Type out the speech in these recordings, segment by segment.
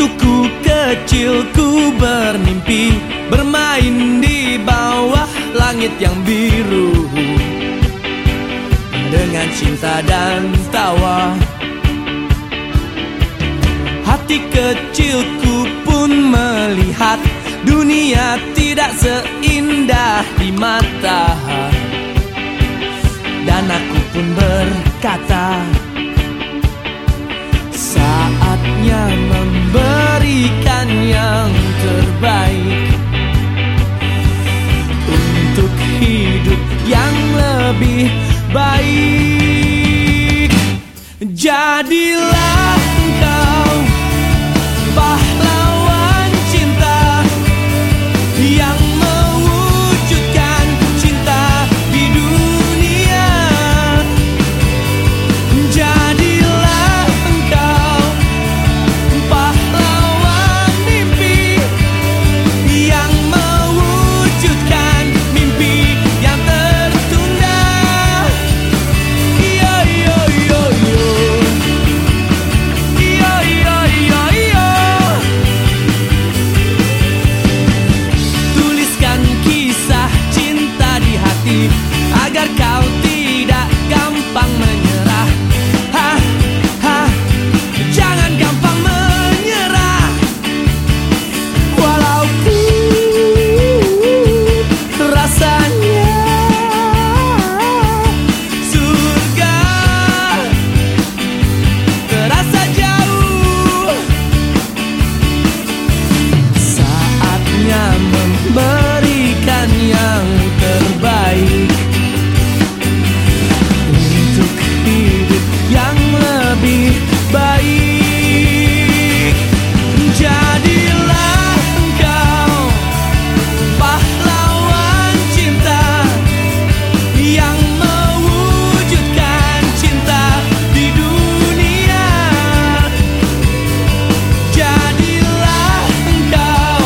ku kecil ku bermimpi bermain di bawah langit yang biru dengan cinta dan tawa. Hati kecilku pun melihat dunia tidak seindah di mata, dan aku pun berkata, saatnya memberikan yang terbaik untuk hidup yang lebih baik. Jadilah engkau pahlawan cinta yang mewujudkan cinta di dunia. Jadilah engkau pahlawan mimpi yang mewujudkan mimpi yang tertunda. Yo yo yo yo, yo yo yo yo. Tuliskan kisah cinta di hati agar kau tidak gampang menyerah. Ha, ha, jangan gampang menyerah. Walaupun rasanya surga terasa jauh, saatnya memberikan yang terbaik untuk hidup yang lebih baik. Jadilah engkau pahlawan cinta yang mewujudkan cinta di dunia. Jadilah engkau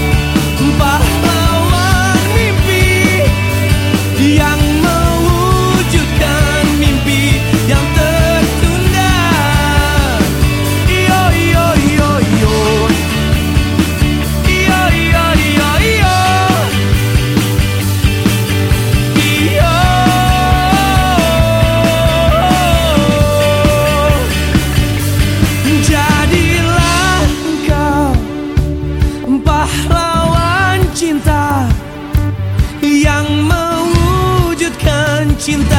pahlawan mimpi yang mewujudkan mimpi yang tertunda. Yo yo yo yo, yo yo yo yo, yo. Jadilah engkau pahlawan cinta yang mewujudkan cinta